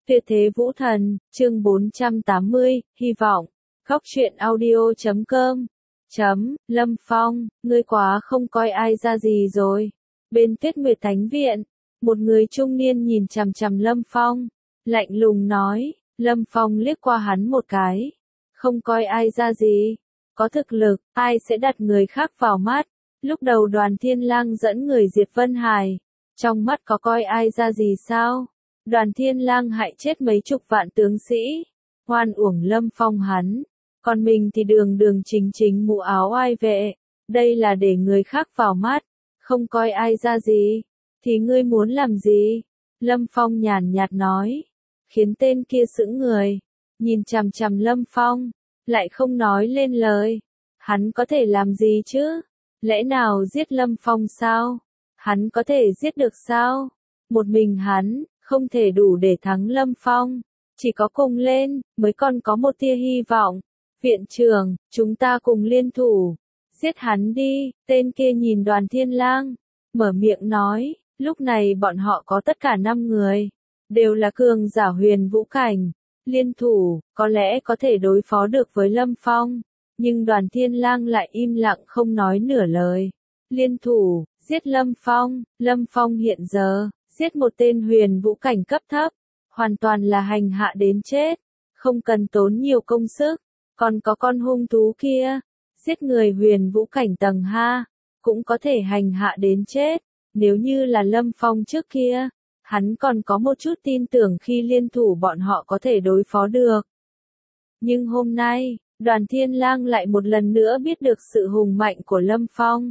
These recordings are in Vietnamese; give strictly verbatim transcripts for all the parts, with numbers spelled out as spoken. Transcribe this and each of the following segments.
Tuyệt thế vũ thần, chương bốn trăm tám mươi, hy vọng. Khóc chuyện audio chấm com. Chấm, Lâm Phong, ngươi quá không coi ai ra gì rồi. Bên Tuyết Nguyệt Thánh Viện, một người trung niên nhìn chằm chằm Lâm Phong, lạnh lùng nói. Lâm Phong liếc qua hắn một cái. Không coi ai ra gì. Có thực lực, ai sẽ đặt người khác vào mắt. Lúc đầu Đoàn Thiên Lang dẫn người diệt Vân Hải. Trong mắt có coi ai ra gì sao? Đoàn Thiên Lang hại chết mấy chục vạn tướng sĩ. Hoan uổng Lâm Phong hắn. Còn mình thì đường đường chính chính mũ áo oai vệ. Đây là để người khác vào mắt. Không coi ai ra gì. Thì ngươi muốn làm gì? Lâm Phong nhàn nhạt nói. Khiến tên kia sững người. Nhìn chằm chằm Lâm Phong. Lại không nói lên lời. Hắn có thể làm gì chứ? Lẽ nào giết Lâm Phong sao? Hắn có thể giết được sao? Một mình hắn, không thể đủ để thắng Lâm Phong. Chỉ có cùng lên, mới còn có một tia hy vọng. Viện trưởng, chúng ta cùng liên thủ. Giết hắn đi, tên kia nhìn Đoàn Thiên Lang. Mở miệng nói, lúc này bọn họ có tất cả năm người. Đều là cường giả huyền vũ cảnh. Liên thủ, có lẽ có thể đối phó được với Lâm Phong. Nhưng Đoàn Thiên Lang lại im lặng không nói nửa lời. Liên thủ, giết Lâm Phong. Lâm Phong hiện giờ, giết một tên huyền vũ cảnh cấp thấp. Hoàn toàn là hành hạ đến chết. Không cần tốn nhiều công sức. Còn có con hung thú kia. Giết người huyền vũ cảnh tầng hai. Cũng có thể hành hạ đến chết. Nếu như là Lâm Phong trước kia. Hắn còn có một chút tin tưởng khi liên thủ bọn họ có thể đối phó được. Nhưng hôm nay, Đoàn Thiên Lang lại một lần nữa biết được sự hùng mạnh của Lâm Phong.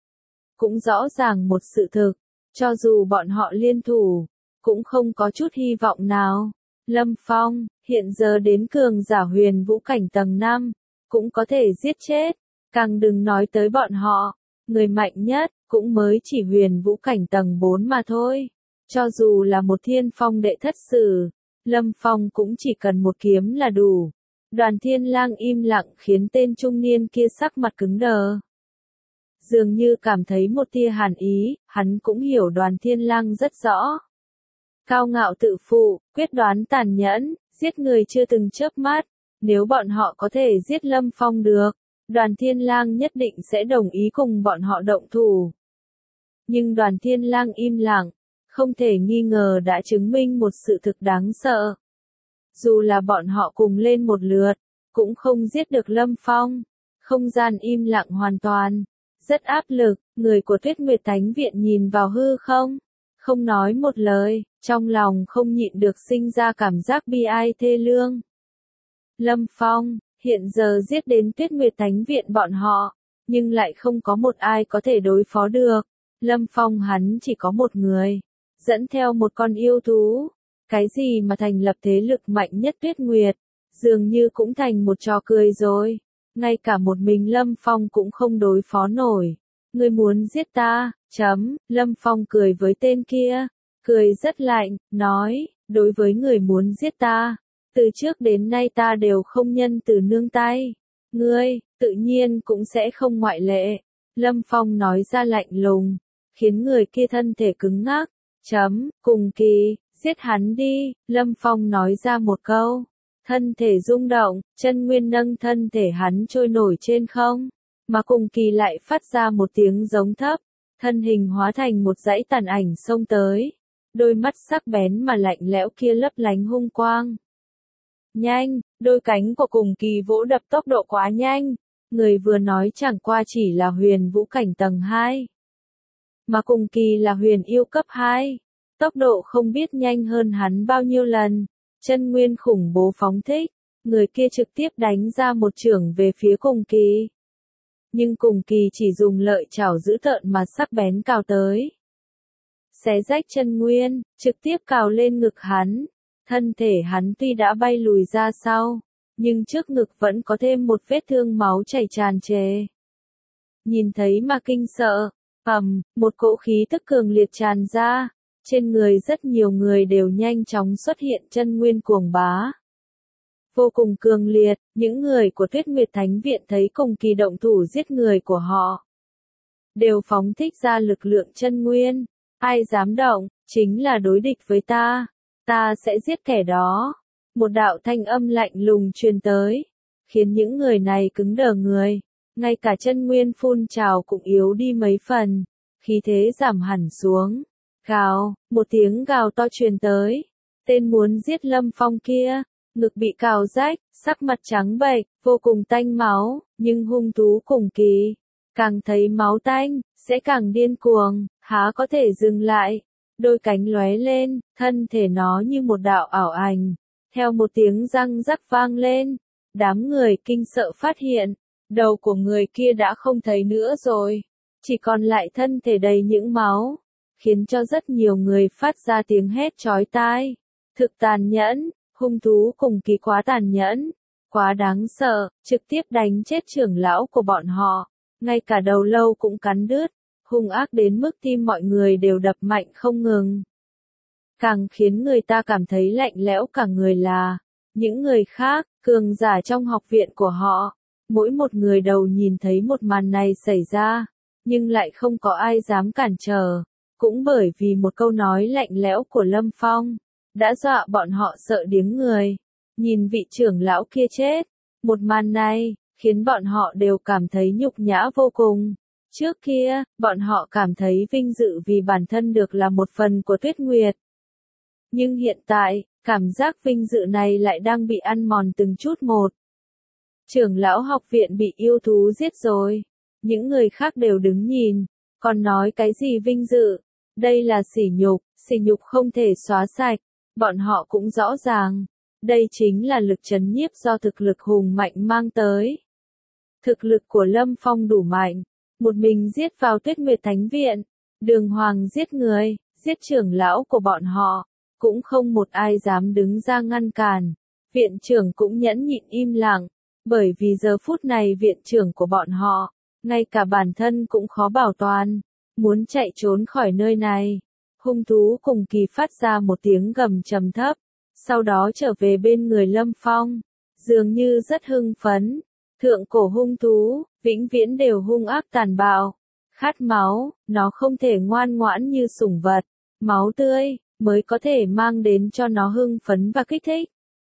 Cũng rõ ràng một sự thực, cho dù bọn họ liên thủ, cũng không có chút hy vọng nào. Lâm Phong, hiện giờ đến cường giả huyền vũ cảnh tầng năm, cũng có thể giết chết, càng đừng nói tới bọn họ. Người mạnh nhất, cũng mới chỉ huyền vũ cảnh tầng bốn mà thôi. Cho dù là một thiên phong đệ thất sử, Lâm Phong cũng chỉ cần một kiếm là đủ. Đoàn Thiên Lang im lặng khiến tên trung niên kia sắc mặt cứng đờ. Dường như cảm thấy một tia hàn ý, hắn cũng hiểu Đoàn Thiên Lang rất rõ. Cao ngạo tự phụ, quyết đoán tàn nhẫn, giết người chưa từng chớp mắt. Nếu bọn họ có thể giết Lâm Phong được, Đoàn Thiên Lang nhất định sẽ đồng ý cùng bọn họ động thủ. Nhưng Đoàn Thiên Lang im lặng, không thể nghi ngờ đã chứng minh một sự thực đáng sợ. Dù là bọn họ cùng lên một lượt, cũng không giết được Lâm Phong. Không gian im lặng hoàn toàn. Rất áp lực, người của Tuyết Nguyệt Thánh Viện nhìn vào hư không. Không nói một lời, trong lòng không nhịn được sinh ra cảm giác bi ai thê lương. Lâm Phong, hiện giờ giết đến Tuyết Nguyệt Thánh Viện bọn họ, nhưng lại không có một ai có thể đối phó được. Lâm Phong hắn chỉ có một người, dẫn theo một con yêu thú. Cái gì mà thành lập thế lực mạnh nhất Tuyết Nguyệt, dường như cũng thành một trò cười rồi. Ngay cả một mình Lâm Phong cũng không đối phó nổi. Ngươi muốn giết ta, chấm, Lâm Phong cười với tên kia. Cười rất lạnh, nói, đối với người muốn giết ta, từ trước đến nay ta đều không nhân từ nương tay. Ngươi, tự nhiên cũng sẽ không ngoại lệ. Lâm Phong nói ra lạnh lùng, khiến người kia thân thể cứng ngắc. Chấm, cùng kỳ, giết hắn đi, Lâm Phong nói ra một câu. Thân thể rung động, chân nguyên nâng thân thể hắn trôi nổi trên không. Mà cùng kỳ lại phát ra một tiếng giống thấp. Thân hình hóa thành một dãy tàn ảnh xông tới. Đôi mắt sắc bén mà lạnh lẽo kia lấp lánh hung quang. Nhanh, đôi cánh của cùng kỳ vỗ đập tốc độ quá nhanh. Người vừa nói chẳng qua chỉ là huyền vũ cảnh tầng hai. Mà cùng kỳ là huyền yêu cấp hai. Tốc độ không biết nhanh hơn hắn bao nhiêu lần. Chân nguyên khủng bố phóng thích. Người kia trực tiếp đánh ra một chưởng về phía cùng kỳ. Nhưng cùng kỳ chỉ dùng lợi chảo dữ tợn mà sắc bén cào tới. Xé rách chân nguyên, trực tiếp cào lên ngực hắn. Thân thể hắn tuy đã bay lùi ra sau, nhưng trước ngực vẫn có thêm một vết thương máu chảy tràn trề. Nhìn thấy mà kinh sợ, ầm, một cỗ khí tức cường liệt tràn ra. Trên người rất nhiều người đều nhanh chóng xuất hiện chân nguyên cuồng bá. Vô cùng cường liệt, những người của Tuyết Nguyệt Thánh Viện thấy cùng kỳ động thủ giết người của họ. Đều phóng thích ra lực lượng chân nguyên. Ai dám động, chính là đối địch với ta. ta sẽ giết kẻ đó. Một đạo thanh âm lạnh lùng truyền tới, khiến những người này cứng đờ người, ngay cả chân nguyên phun trào cũng yếu đi mấy phần, khí thế giảm hẳn xuống. Gào, một tiếng gào to truyền tới, tên muốn giết Lâm Phong kia, ngực bị cào rách, sắc mặt trắng bệch, vô cùng tanh máu, nhưng hung thú cùng kỳ, càng thấy máu tanh, sẽ càng điên cuồng, há có thể dừng lại. Đôi cánh lóe lên, thân thể nó như một đạo ảo ảnh, theo một tiếng răng rắc vang lên, đám người kinh sợ phát hiện, đầu của người kia đã không thấy nữa rồi, chỉ còn lại thân thể đầy những máu, khiến cho rất nhiều người phát ra tiếng hét chói tai. Thực tàn nhẫn, hung thú cùng kỳ quá tàn nhẫn, quá đáng sợ, trực tiếp đánh chết trưởng lão của bọn họ, ngay cả đầu lâu cũng cắn đứt, hung ác đến mức tim mọi người đều đập mạnh không ngừng. Càng khiến người ta cảm thấy lạnh lẽo cả người là, những người khác, cường giả trong học viện của họ, mỗi một người đầu nhìn thấy một màn này xảy ra, nhưng lại không có ai dám cản trở, cũng bởi vì một câu nói lạnh lẽo của Lâm Phong, đã dọa bọn họ sợ điếng người. Nhìn vị trưởng lão kia chết, một màn này, khiến bọn họ đều cảm thấy nhục nhã vô cùng. Trước kia, bọn họ cảm thấy vinh dự vì bản thân được là một phần của Tuyết Nguyệt. Nhưng hiện tại, cảm giác vinh dự này lại đang bị ăn mòn từng chút một. Trưởng lão học viện bị yêu thú giết rồi. Những người khác đều đứng nhìn, còn nói cái gì vinh dự. Đây là sỉ nhục, sỉ nhục không thể xóa sạch. Bọn họ cũng rõ ràng, đây chính là lực trấn nhiếp do thực lực hùng mạnh mang tới. Thực lực của Lâm Phong đủ mạnh, một mình giết vào Tuyết Nguyệt Thánh Viện, đường hoàng giết người, giết trưởng lão của bọn họ, cũng không một ai dám đứng ra ngăn cản. Viện trưởng cũng nhẫn nhịn im lặng, bởi vì giờ phút này viện trưởng của bọn họ, ngay cả bản thân cũng khó bảo toàn, muốn chạy trốn khỏi nơi này. Hung thú cùng kỳ phát ra một tiếng gầm trầm thấp, sau đó trở về bên người Lâm Phong, dường như rất hưng phấn. Thượng cổ hung thú, vĩnh viễn đều hung ác tàn bạo, khát máu, nó không thể ngoan ngoãn như sủng vật, máu tươi, mới có thể mang đến cho nó hưng phấn và kích thích.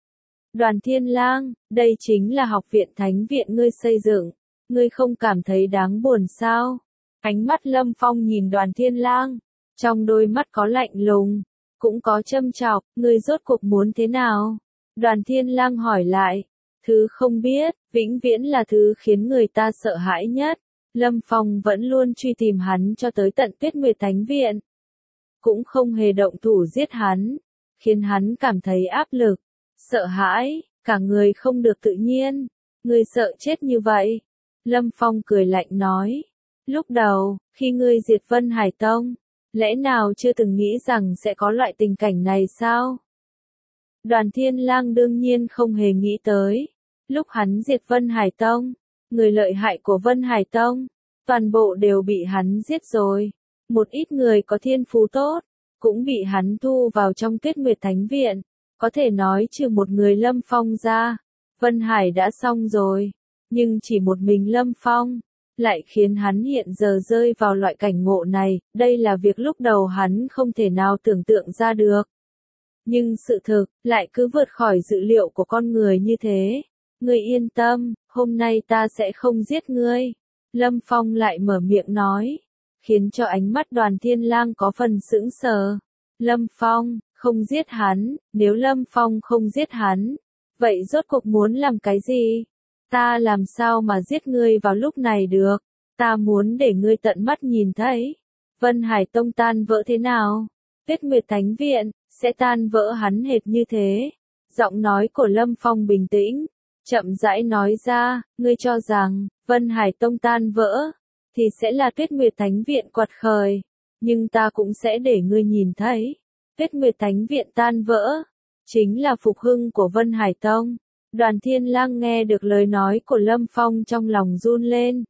Đoàn Thiên Lang, đây chính là học viện Thánh Viện ngươi xây dựng, ngươi không cảm thấy đáng buồn sao? Ánh mắt Lâm Phong nhìn Đoàn Thiên Lang, trong đôi mắt có lạnh lùng, cũng có châm chọc, ngươi rốt cuộc muốn thế nào? Đoàn Thiên Lang hỏi lại, thứ không biết, vĩnh viễn là thứ khiến người ta sợ hãi nhất. Lâm Phong vẫn luôn truy tìm hắn cho tới tận Tuyết Nguyệt Thánh Viện, cũng không hề động thủ giết hắn, khiến hắn cảm thấy áp lực, sợ hãi, cả người không được tự nhiên. Ngươi sợ chết như vậy? Lâm Phong cười lạnh nói, lúc đầu, khi ngươi diệt Vân Hải Tông, lẽ nào chưa từng nghĩ rằng sẽ có loại tình cảnh này sao? Đoàn Thiên Lang đương nhiên không hề nghĩ tới, lúc hắn diệt Vân Hải Tông, người lợi hại của Vân Hải Tông, toàn bộ đều bị hắn giết rồi. Một ít người có thiên phú tốt, cũng bị hắn thu vào trong Tuyết Nguyệt Thánh Viện, có thể nói trừ một người Lâm Phong ra, Vân Hải đã xong rồi, nhưng chỉ một mình Lâm Phong, lại khiến hắn hiện giờ rơi vào loại cảnh ngộ này, đây là việc lúc đầu hắn không thể nào tưởng tượng ra được. Nhưng sự thực, lại cứ vượt khỏi dự liệu của con người như thế. Ngươi yên tâm, hôm nay ta sẽ không giết ngươi. Lâm Phong lại mở miệng nói, khiến cho ánh mắt Đoàn Thiên Lang có phần sững sờ. Lâm Phong, không giết hắn, nếu Lâm Phong không giết hắn, vậy rốt cuộc muốn làm cái gì? Ta làm sao mà giết ngươi vào lúc này được? Ta muốn để ngươi tận mắt nhìn thấy. Vân Hải Tông tan vỡ thế nào? Tuyết Nguyệt Thánh Viện, sẽ tan vỡ hắn hệt như thế. Giọng nói của Lâm Phong bình tĩnh, chậm rãi nói ra, ngươi cho rằng, Vân Hải Tông tan vỡ, thì sẽ là Tuyết Nguyệt Thánh Viện quật khởi. Nhưng ta cũng sẽ để ngươi nhìn thấy, Tuyết Nguyệt Thánh Viện tan vỡ, chính là phục hưng của Vân Hải Tông. Đoàn Thiên Lang nghe được lời nói của Lâm Phong trong lòng run lên.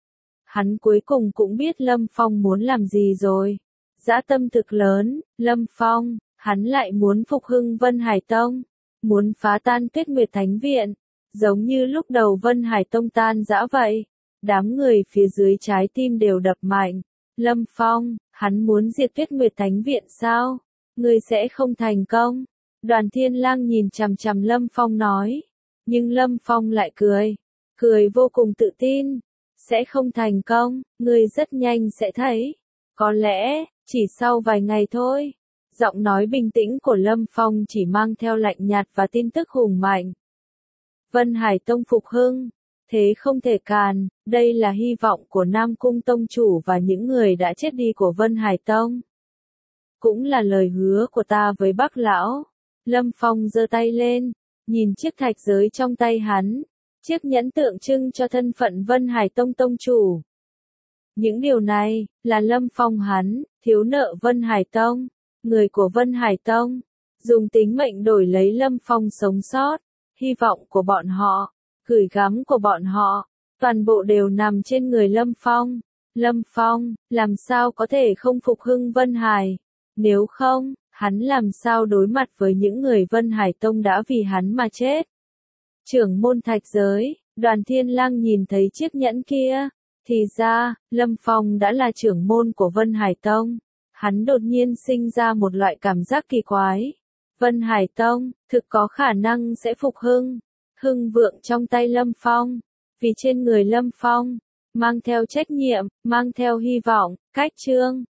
Hắn cuối cùng cũng biết Lâm Phong muốn làm gì rồi. Dã tâm thực lớn, Lâm Phong, hắn lại muốn phục hưng Vân Hải Tông, muốn phá tan Tuyết Nguyệt Thánh Viện, giống như lúc đầu Vân Hải Tông tan rã vậy. Đám người phía dưới trái tim đều đập mạnh. Lâm Phong, hắn muốn diệt Tuyết Nguyệt Thánh Viện sao? Ngươi sẽ không thành công. Đoàn Thiên Lang nhìn chằm chằm Lâm Phong nói. Nhưng Lâm Phong lại cười. Cười vô cùng tự tin. Sẽ không thành công, ngươi rất nhanh sẽ thấy. Có lẽ, chỉ sau vài ngày thôi. Giọng nói bình tĩnh của Lâm Phong chỉ mang theo lạnh nhạt và tin tức hùng mạnh. Vân Hải Tông phục hưng. Thế không thể càn, đây là hy vọng của Nam Cung Tông Chủ và những người đã chết đi của Vân Hải Tông. Cũng là lời hứa của ta với Bắc Lão. Lâm Phong giơ tay lên, nhìn chiếc thạch giới trong tay hắn. Chiếc nhẫn tượng trưng cho thân phận Vân Hải Tông Tông Chủ. Những điều này, là Lâm Phong hắn, thiếu nợ Vân Hải Tông, người của Vân Hải Tông, dùng tính mệnh đổi lấy Lâm Phong sống sót, hy vọng của bọn họ, gửi gắm của bọn họ, toàn bộ đều nằm trên người Lâm Phong. Lâm Phong, làm sao có thể không phục hưng Vân Hải, nếu không, hắn làm sao đối mặt với những người Vân Hải Tông đã vì hắn mà chết. Trưởng môn thạch giới, Đoàn Thiên Lang nhìn thấy chiếc nhẫn kia. Thì ra, Lâm Phong đã là trưởng môn của Vân Hải Tông. Hắn đột nhiên sinh ra một loại cảm giác kỳ quái. Vân Hải Tông, thực có khả năng sẽ phục hưng. Hưng vượng trong tay Lâm Phong. Vì trên người Lâm Phong, mang theo trách nhiệm, mang theo hy vọng, cách chương.